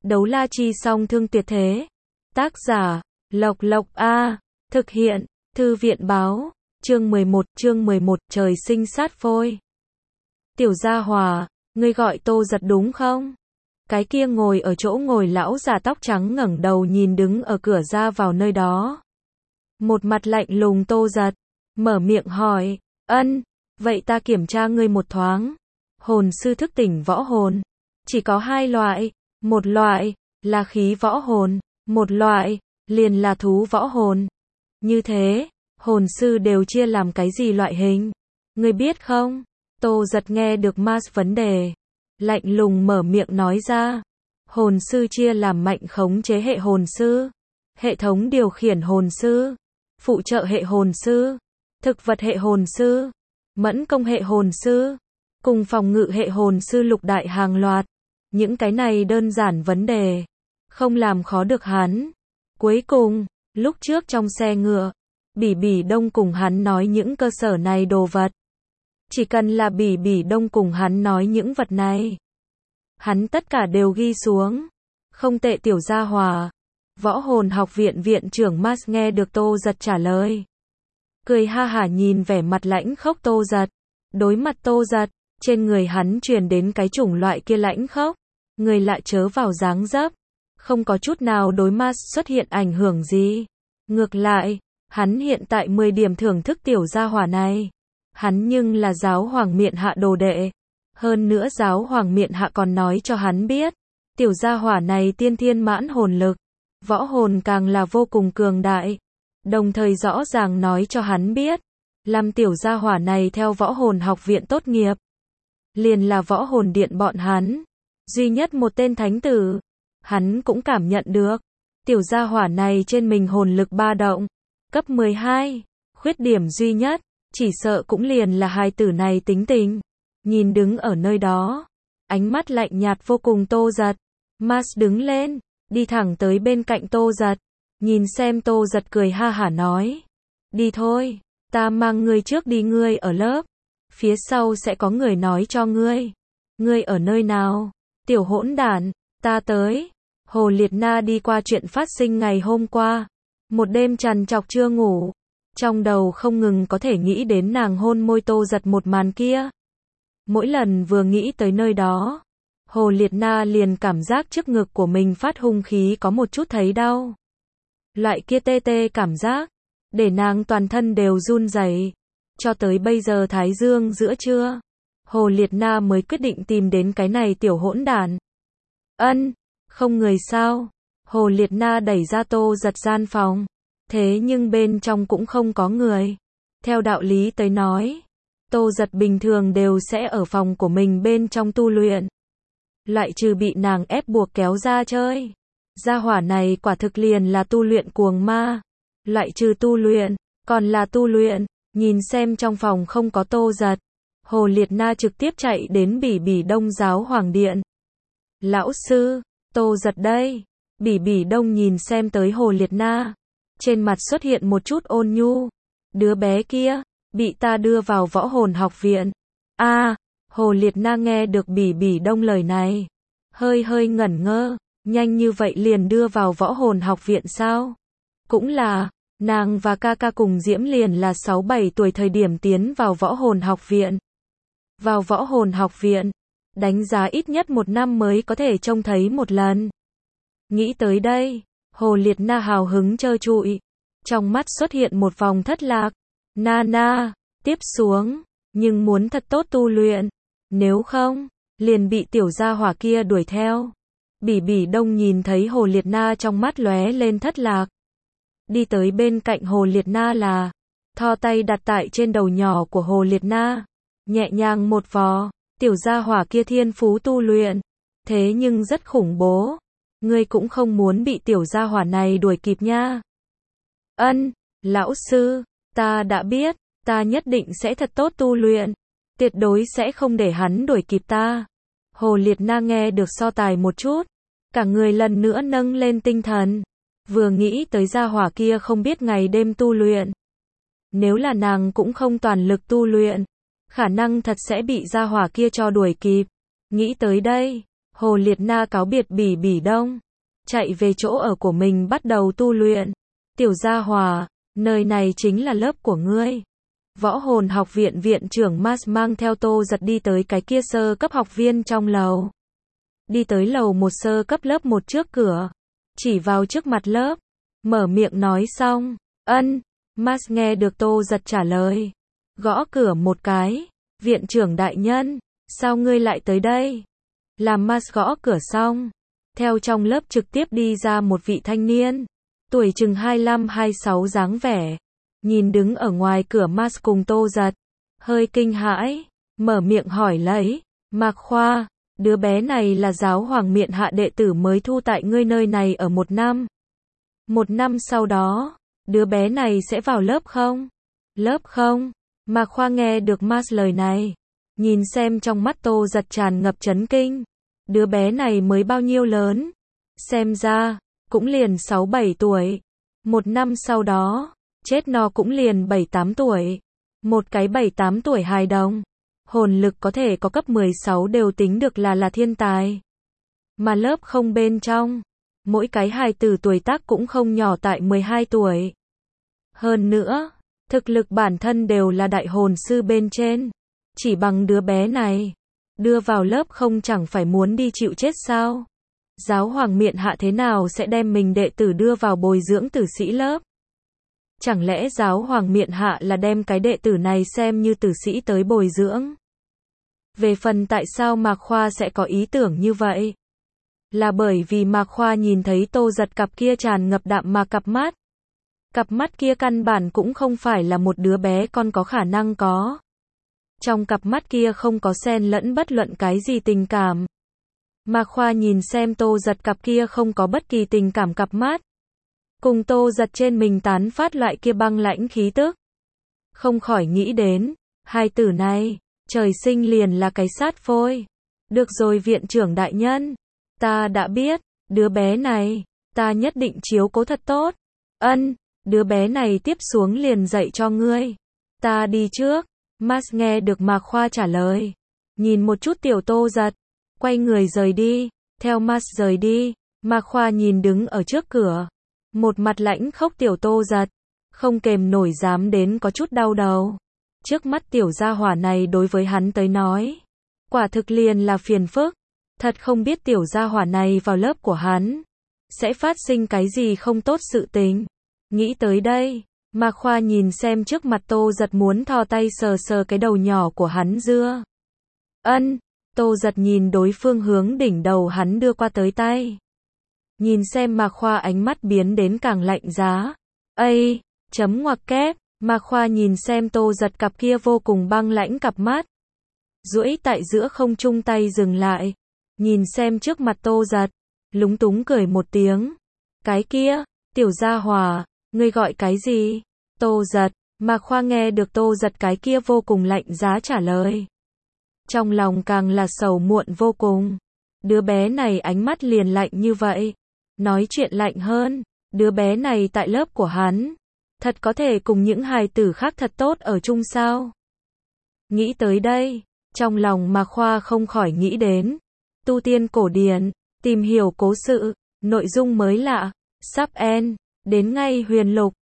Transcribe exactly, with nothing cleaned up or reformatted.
Đấu la chi song thương tuyệt thế. Tác giả, Lộc Lộc A. Thực hiện, Thư viện báo. Chương mười một, chương mười một, trời sinh sát phôi. Tiểu Gia Hòa, ngươi gọi Tô Giật đúng không? Cái kia ngồi ở chỗ ngồi lão già tóc trắng ngẩng đầu nhìn đứng ở cửa ra vào nơi đó. Một mặt lạnh lùng Tô Giật, mở miệng hỏi, ân, vậy ta kiểm tra ngươi một thoáng. Hồn sư thức tỉnh võ hồn. Chỉ có hai loại, một loại, là khí võ hồn, một loại, liền là thú võ hồn. Như thế, hồn sư đều chia làm cái gì loại hình? Ngươi biết không? Tô Giật nghe được Mars vấn đề. Lạnh lùng mở miệng nói ra. Hồn sư chia làm mạnh khống chế hệ hồn sư, hệ thống điều khiển hồn sư, phụ trợ hệ hồn sư, thực vật hệ hồn sư, mẫn công hệ hồn sư, cùng phòng ngự hệ hồn sư lục đại hàng loạt. Những cái này đơn giản vấn đề, không làm khó được hắn. Cuối cùng, lúc trước trong xe ngựa, Bỉ Bỉ Đông cùng hắn nói những cơ sở này đồ vật. Chỉ cần là Bỉ Bỉ Đông cùng hắn nói những vật này, hắn tất cả đều ghi xuống. Không tệ Tiểu Gia Hòa. Võ hồn học viện viện trưởng Mars nghe được Tô Giật trả lời, cười ha hả nhìn vẻ mặt lãnh khốc Tô Giật. Đối mặt Tô Giật, trên người hắn truyền đến cái chủng loại kia lãnh khốc, người lại chớ vào dáng dấp, không có chút nào đối Mars xuất hiện ảnh hưởng gì. Ngược lại, hắn hiện tại mười điểm thưởng thức Tiểu Gia Hỏa này. Hắn nhưng là giáo hoàng miện hạ đồ đệ. Hơn nữa giáo hoàng miện hạ còn nói cho hắn biết, Tiểu Gia Hỏa này tiên thiên mãn hồn lực, võ hồn càng là vô cùng cường đại. Đồng thời rõ ràng nói cho hắn biết, làm Tiểu Gia Hỏa này theo võ hồn học viện tốt nghiệp, liền là võ hồn điện bọn hắn duy nhất một tên thánh tử. Hắn cũng cảm nhận được, Tiểu Gia Hỏa này trên mình hồn lực ba động, cấp mười hai, khuyết điểm duy nhất, chỉ sợ cũng liền là hài tử này tính tình. Nhìn đứng ở nơi đó, ánh mắt lạnh nhạt vô cùng Tô Giật, Mars đứng lên, đi thẳng tới bên cạnh Tô Giật, nhìn xem Tô Giật cười ha hả nói, đi thôi, ta mang ngươi trước đi, ngươi ở lớp, phía sau sẽ có người nói cho ngươi. Ngươi ở nơi nào? Tiểu hỗn đản, ta tới. Hồ Liệt Na đi qua chuyện phát sinh ngày hôm qua, một đêm trằn trọc chưa ngủ, trong đầu không ngừng có thể nghĩ đến nàng hôn môi Tô Giật một màn kia. Mỗi lần vừa nghĩ tới nơi đó, Hồ Liệt Na liền cảm giác trước ngực của mình phát hung khí có một chút thấy đau. Loại kia tê tê cảm giác, để nàng toàn thân đều run rẩy. Cho tới bây giờ thái dương giữa trưa, Hồ Liệt Na mới quyết định tìm đến cái này tiểu hỗn đản. Ân, không người sao? Hồ Liệt Na đẩy ra Tô Giật gian phòng. Thế nhưng bên trong cũng không có người. Theo đạo lý tới nói, Tô Giật bình thường đều sẽ ở phòng của mình bên trong tu luyện. Loại trừ bị nàng ép buộc kéo ra chơi. Gia hỏa này quả thực liền là tu luyện cuồng ma. Loại trừ tu luyện, còn là tu luyện. Nhìn xem trong phòng không có Tô Giật, Hồ Liệt Na trực tiếp chạy đến Bỉ Bỉ Đông giáo hoàng điện. Lão sư, Tô Giật đây. Bỉ Bỉ Đông nhìn xem tới Hồ Liệt Na, trên mặt xuất hiện một chút ôn nhu. Đứa bé kia, bị ta đưa vào võ hồn học viện. A, à, Hồ Liệt Na nghe được Bỉ Bỉ Đông lời này, hơi hơi ngẩn ngơ, nhanh như vậy liền đưa vào võ hồn học viện sao? Cũng là, nàng và ca ca cùng Diễm liền là sáu bảy tuổi thời điểm tiến vào võ hồn học viện. Vào võ hồn học viện, đánh giá ít nhất một năm mới có thể trông thấy một lần. Nghĩ tới đây, Hồ Liệt Na hào hứng trơ trụi, trong mắt xuất hiện một vòng thất lạc. Na na, tiếp xuống, nhưng muốn thật tốt tu luyện, nếu không, liền bị Tiểu Gia Hỏa kia đuổi theo. Bỉ Bỉ Đông nhìn thấy Hồ Liệt Na trong mắt lóe lên thất lạc, đi tới bên cạnh Hồ Liệt Na là, thò tay đặt tại trên đầu nhỏ của Hồ Liệt Na, nhẹ nhàng một vò. Tiểu Gia Hỏa kia thiên phú tu luyện, thế nhưng rất khủng bố. Ngươi cũng không muốn bị Tiểu Gia Hỏa này đuổi kịp nha. Ân, lão sư, ta đã biết, ta nhất định sẽ thật tốt tu luyện, tuyệt đối sẽ không để hắn đuổi kịp ta. Hồ Liệt Na nghe được so tài một chút, cả người lần nữa nâng lên tinh thần. Vừa nghĩ tới Gia Hỏa kia không biết ngày đêm tu luyện, nếu là nàng cũng không toàn lực tu luyện, khả năng thật sẽ bị Gia Hỏa kia cho đuổi kịp. Nghĩ tới đây, Hồ Liệt Na cáo biệt Bỉ Bỉ Đông, chạy về chỗ ở của mình bắt đầu tu luyện. Tiểu Gia Hòa, nơi này chính là lớp của ngươi. Võ Hồn Học viện viện trưởng Mas mang theo Tô Giật đi tới cái kia sơ cấp học viên trong lầu. Đi tới lầu một sơ cấp lớp một trước cửa, chỉ vào trước mặt lớp, mở miệng nói xong, ân, Mas nghe được Tô Giật trả lời. Gõ cửa một cái, viện trưởng đại nhân, sao ngươi lại tới đây? Làm Mas gõ cửa xong, theo trong lớp trực tiếp đi ra một vị thanh niên, tuổi chừng hai lăm hai sáu dáng vẻ, nhìn đứng ở ngoài cửa Mas cùng Tô Giật, hơi kinh hãi, mở miệng hỏi lấy, Mạc Khoa, đứa bé này là giáo hoàng miện hạ đệ tử mới thu tại ngươi nơi này ở một năm. Một năm sau đó, đứa bé này sẽ vào lớp không? Lớp không? Mạc Khoa nghe được Mas lời này, nhìn xem trong mắt Tô Giật tràn ngập chấn kinh. Đứa bé này mới bao nhiêu lớn? Xem ra, cũng liền sáu bảy tuổi. Một năm sau đó, chết no cũng liền bảy tám tuổi. Một cái bảy tám tuổi hài đồng, hồn lực có thể có cấp mười sáu đều tính được là là thiên tài. Mà lớp không bên trong, mỗi cái hài tử tuổi tác cũng không nhỏ tại mười hai tuổi. Hơn nữa, thực lực bản thân đều là đại hồn sư bên trên. Chỉ bằng đứa bé này, đưa vào lớp không chẳng phải muốn đi chịu chết sao? Giáo hoàng miện hạ thế nào sẽ đem mình đệ tử đưa vào bồi dưỡng tử sĩ lớp? Chẳng lẽ giáo hoàng miện hạ là đem cái đệ tử này xem như tử sĩ tới bồi dưỡng? Về phần tại sao Mạc Khoa sẽ có ý tưởng như vậy? Là bởi vì Mạc Khoa nhìn thấy Tô Giật cặp kia tràn ngập đạm mà cặp mắt. Cặp mắt kia căn bản cũng không phải là một đứa bé con có khả năng có. Trong cặp mắt kia không có xen lẫn bất luận cái gì tình cảm. Mạc Khoa nhìn xem Tô Giật cặp kia không có bất kỳ tình cảm cặp mắt. Cùng Tô Giật trên mình tán phát loại kia băng lãnh khí tức. Không khỏi nghĩ đến, hai tử này, trời sinh liền là cái sát phôi. Được rồi viện trưởng đại nhân, ta đã biết, đứa bé này, ta nhất định chiếu cố thật tốt. Ân, đứa bé này tiếp xuống liền dạy cho ngươi. Ta đi trước. Mas nghe được Mạc Khoa trả lời, nhìn một chút tiểu Tô Giật, quay người rời đi. Theo Mas rời đi, Mạc Khoa nhìn đứng ở trước cửa, một mặt lãnh khốc tiểu Tô Giật, không kềm nổi dám đến có chút đau đầu. Trước mắt tiểu gia hỏa này đối với hắn tới nói, quả thực liền là phiền phức. Thật không biết tiểu gia hỏa này vào lớp của hắn, sẽ phát sinh cái gì không tốt sự tình. Nghĩ tới đây, Mạc Khoa nhìn xem trước mặt Tô Giật muốn thò tay sờ sờ cái đầu nhỏ của hắn dưa. Ân, Tô Giật nhìn đối phương hướng đỉnh đầu hắn đưa qua tới tay. Nhìn xem Mạc Khoa ánh mắt biến đến càng lạnh giá. Ây, chấm ngoặc kép, Mạc Khoa nhìn xem Tô Giật cặp kia vô cùng băng lãnh cặp mắt. Duỗi tại giữa không trung tay dừng lại. Nhìn xem trước mặt Tô Giật, lúng túng cười một tiếng. Cái kia, tiểu gia hòa, ngươi gọi cái gì? Tô Giật, Mạc Khoa nghe được Tô Giật cái kia vô cùng lạnh giá trả lời. Trong lòng càng là sầu muộn vô cùng. Đứa bé này ánh mắt liền lạnh như vậy. Nói chuyện lạnh hơn, đứa bé này tại lớp của hắn, thật có thể cùng những hài tử khác thật tốt ở chung sao? Nghĩ tới đây, trong lòng Mạc Khoa không khỏi nghĩ đến tu tiên cổ điển, tìm hiểu cố sự, nội dung mới lạ, sắp end, đến ngay huyền lục.